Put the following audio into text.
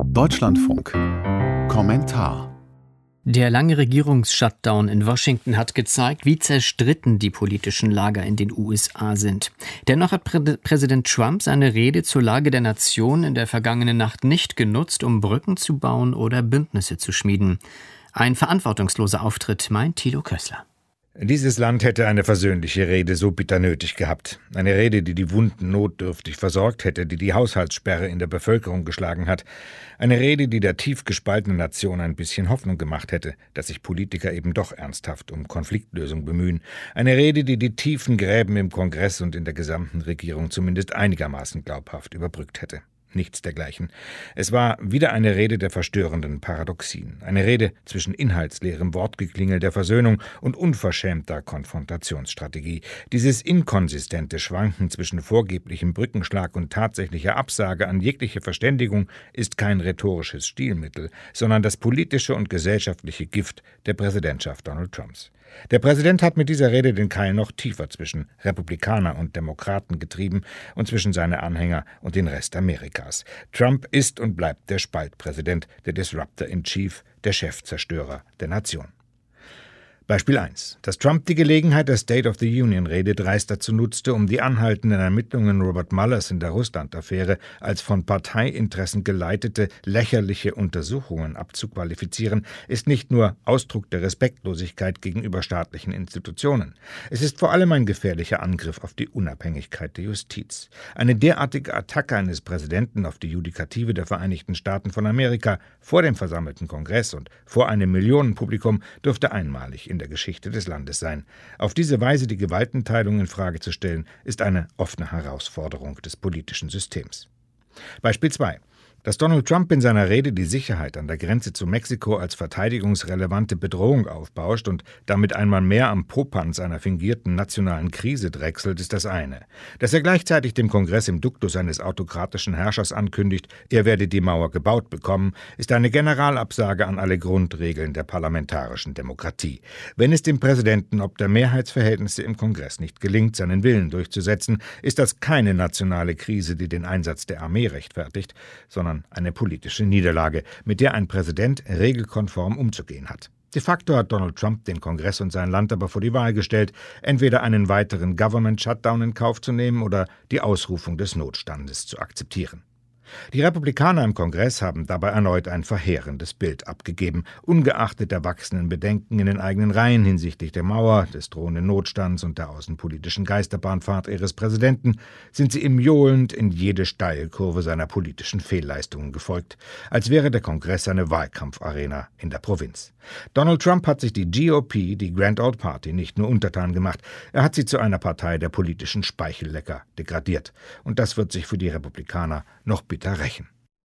Deutschlandfunk. Kommentar. Der lange Regierungs-Shutdown in Washington hat gezeigt, wie zerstritten die politischen Lager in den USA sind. Dennoch hat Präsident Trump seine Rede zur Lage der Nation in der vergangenen Nacht nicht genutzt, um Brücken zu bauen oder Bündnisse zu schmieden. Ein verantwortungsloser Auftritt, meint Thilo Kössler. Dieses Land hätte eine versöhnliche Rede so bitter nötig gehabt. Eine Rede, die die Wunden notdürftig versorgt hätte, die die Haushaltssperre in der Bevölkerung geschlagen hat. Eine Rede, die der tief gespaltenen Nation ein bisschen Hoffnung gemacht hätte, dass sich Politiker eben doch ernsthaft um Konfliktlösung bemühen. Eine Rede, die die tiefen Gräben im Kongress und in der gesamten Regierung zumindest einigermaßen glaubhaft überbrückt hätte. Nichts dergleichen. Es war wieder eine Rede der verstörenden Paradoxien. Eine Rede zwischen inhaltsleerem Wortgeklingel der Versöhnung und unverschämter Konfrontationsstrategie. Dieses inkonsistente Schwanken zwischen vorgeblichem Brückenschlag und tatsächlicher Absage an jegliche Verständigung ist kein rhetorisches Stilmittel, sondern das politische und gesellschaftliche Gift der Präsidentschaft Donald Trumps. Der Präsident hat mit dieser Rede den Keil noch tiefer zwischen Republikaner und Demokraten getrieben und zwischen seine Anhänger und den Rest Amerikas. Trump ist und bleibt der Spaltpräsident, der Disruptor in Chief, der Chefzerstörer der Nation. Beispiel 1. Dass Trump die Gelegenheit der State of the Union-Rede dreist dazu nutzte, um die anhaltenden Ermittlungen Robert Muellers in der Russland-Affäre als von Parteiinteressen geleitete, lächerliche Untersuchungen abzuqualifizieren, ist nicht nur Ausdruck der Respektlosigkeit gegenüber staatlichen Institutionen. Es ist vor allem ein gefährlicher Angriff auf die Unabhängigkeit der Justiz. Eine derartige Attacke eines Präsidenten auf die Judikative der Vereinigten Staaten von Amerika vor dem versammelten Kongress und vor einem Millionenpublikum dürfte einmalig in der Geschichte des Landes sein. Auf diese Weise die Gewaltenteilung in Frage zu stellen, ist eine offene Herausforderung des politischen Systems. Beispiel 2. Dass Donald Trump in seiner Rede die Sicherheit an der Grenze zu Mexiko als verteidigungsrelevante Bedrohung aufbauscht und damit einmal mehr am Popanz einer fingierten nationalen Krise drechselt, ist das eine. Dass er gleichzeitig dem Kongress im Duktus eines autokratischen Herrschers ankündigt, er werde die Mauer gebaut bekommen, ist eine Generalabsage an alle Grundregeln der parlamentarischen Demokratie. Wenn es dem Präsidenten ob der Mehrheitsverhältnisse im Kongress nicht gelingt, seinen Willen durchzusetzen, ist das keine nationale Krise, die den Einsatz der Armee rechtfertigt, sondern eine politische Niederlage, mit der ein Präsident regelkonform umzugehen hat. De facto hat Donald Trump den Kongress und sein Land aber vor die Wahl gestellt, entweder einen weiteren Government-Shutdown in Kauf zu nehmen oder die Ausrufung des Notstandes zu akzeptieren. Die Republikaner im Kongress haben dabei erneut ein verheerendes Bild abgegeben. Ungeachtet der wachsenden Bedenken in den eigenen Reihen hinsichtlich der Mauer, des drohenden Notstands und der außenpolitischen Geisterbahnfahrt ihres Präsidenten sind sie ihm johlend in jede Steilkurve seiner politischen Fehlleistungen gefolgt, als wäre der Kongress eine Wahlkampfarena in der Provinz. Donald Trump hat sich die GOP, die Grand Old Party, nicht nur untertan gemacht, er hat sie zu einer Partei der politischen Speichellecker degradiert. Und das wird sich für die Republikaner noch bitter rächen.